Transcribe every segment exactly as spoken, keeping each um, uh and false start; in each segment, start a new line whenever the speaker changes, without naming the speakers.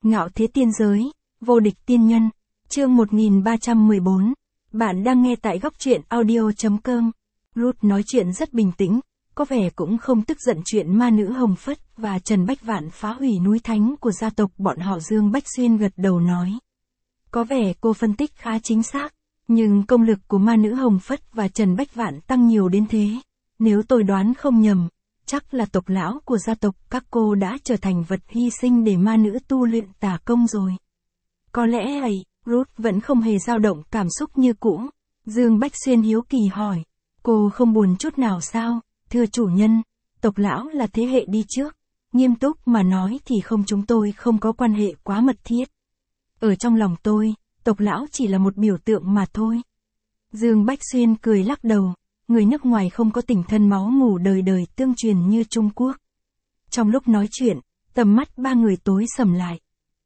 Ngạo thế tiên giới, vô địch tiên nhân, chương một nghìn ba trăm mười bốn. Bạn đang nghe tại góc truyện audio chấm com. Ruth nói chuyện rất bình tĩnh, có vẻ cũng không tức giận chuyện ma nữ Hồng Phất và Trần Bách Vạn phá hủy núi thánh của gia tộc bọn họ. Dương Bách Xuyên gật đầu nói. Có vẻ cô phân tích khá chính xác, nhưng công lực của ma nữ Hồng Phất và Trần Bách Vạn tăng nhiều đến thế. Nếu tôi đoán không nhầm, chắc là tộc lão của gia tộc các cô đã trở thành vật hy sinh để ma nữ tu luyện tà công rồi. Có lẽ ấy, Ruth vẫn không hề dao động cảm xúc như cũ. Dương Bách Xuyên hiếu kỳ hỏi, cô không buồn chút nào sao? Thưa chủ nhân, tộc lão là thế hệ đi trước. Nghiêm túc mà nói thì không, chúng tôi không có quan hệ quá mật thiết. Ở trong lòng tôi, tộc lão chỉ là một biểu tượng mà thôi. Dương Bách Xuyên cười lắc đầu, người nước ngoài không có tình thân máu mủ đời đời tương truyền như Trung Quốc. Trong lúc nói chuyện, tầm mắt ba người tối sầm lại.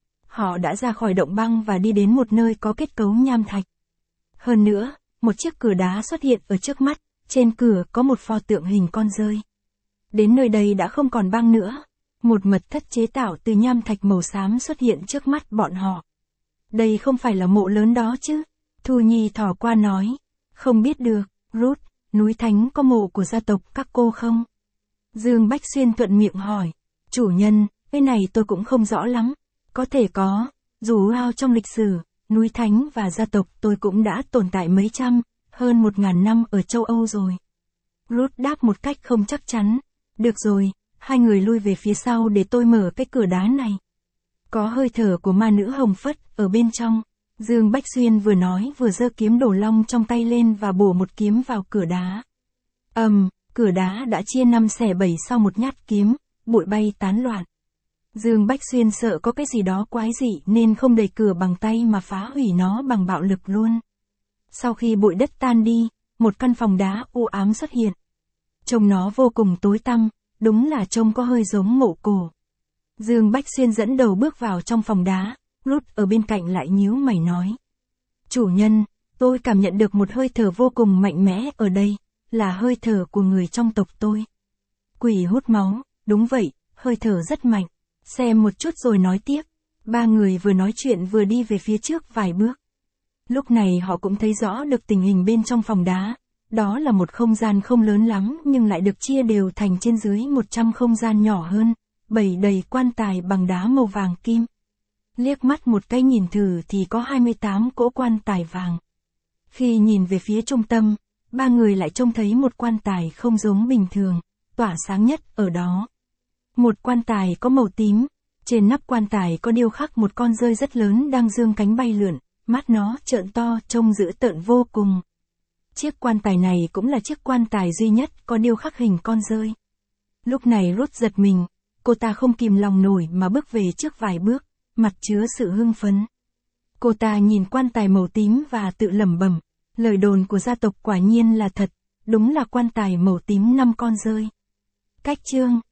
Họ đã ra khỏi động băng và đi đến một nơi có kết cấu nham thạch. Hơn nữa, một chiếc cửa đá xuất hiện ở trước mắt, trên cửa có một pho tượng hình con dơi. Đến nơi đây đã không còn băng nữa. Một mật thất chế tạo từ nham thạch màu xám xuất hiện trước mắt bọn họ. Đây không phải là mộ lớn đó chứ? Thu Nhi thò qua nói. Không biết được, Ruth, núi thánh có mộ của gia tộc các cô không? Dương Bách Xuyên thuận miệng hỏi. Chủ nhân, cái này tôi cũng không rõ lắm. Có thể có, dù ao trong lịch sử, núi thánh và gia tộc tôi cũng đã tồn tại mấy trăm, hơn một ngàn năm ở châu Âu rồi. Ruth đáp một cách không chắc chắn. Được rồi, hai người lui về phía sau để tôi mở cái cửa đá này. Có hơi thở của ma nữ Hồng Phất ở bên trong. Dương Bách Xuyên vừa nói vừa giơ kiếm đổ long trong tay lên và bổ một kiếm vào cửa đá. Ầm, um, cửa đá đã chia năm xẻ bảy sau một nhát kiếm, bụi bay tán loạn. Dương Bách Xuyên sợ có cái gì đó quái dị nên không đẩy cửa bằng tay mà phá hủy nó bằng bạo lực luôn. Sau khi bụi đất tan đi, một căn phòng đá u ám xuất hiện. Trông nó vô cùng tối tăm, đúng là trông có hơi giống mộ cổ. Dương Bách Xuyên dẫn đầu bước vào trong phòng đá, Ruth ở bên cạnh lại nhíu mày nói. Chủ nhân, tôi cảm nhận được một hơi thở vô cùng mạnh mẽ ở đây, là hơi thở của người trong tộc tôi. Quỷ hút máu, đúng vậy, hơi thở rất mạnh. Xem một chút rồi nói tiếp. Ba người vừa nói chuyện vừa đi về phía trước vài bước. Lúc này họ cũng thấy rõ được tình hình bên trong phòng đá. Đó là một không gian không lớn lắm nhưng lại được chia đều thành trên dưới một trăm không gian nhỏ hơn, bày đầy quan tài bằng đá màu vàng kim. Liếc mắt một cái nhìn thử thì có hai mươi tám cỗ quan tài vàng. Khi nhìn về phía trung tâm, ba người lại trông thấy một quan tài không giống bình thường, tỏa sáng nhất ở đó. Một quan tài có màu tím, trên nắp quan tài có điêu khắc một con dơi rất lớn đang dương cánh bay lượn, mắt nó trợn to trông dữ tợn vô cùng. Chiếc quan tài này cũng là chiếc quan tài duy nhất có điêu khắc hình con dơi. Lúc này Ruth giật mình, cô ta không kìm lòng nổi mà bước về trước vài bước, mặt chứa sự hưng phấn. Cô ta nhìn quan tài màu tím và tự lẩm bẩm, lời đồn của gia tộc quả nhiên là thật, đúng là quan tài màu tím năm con dơi. Cách chương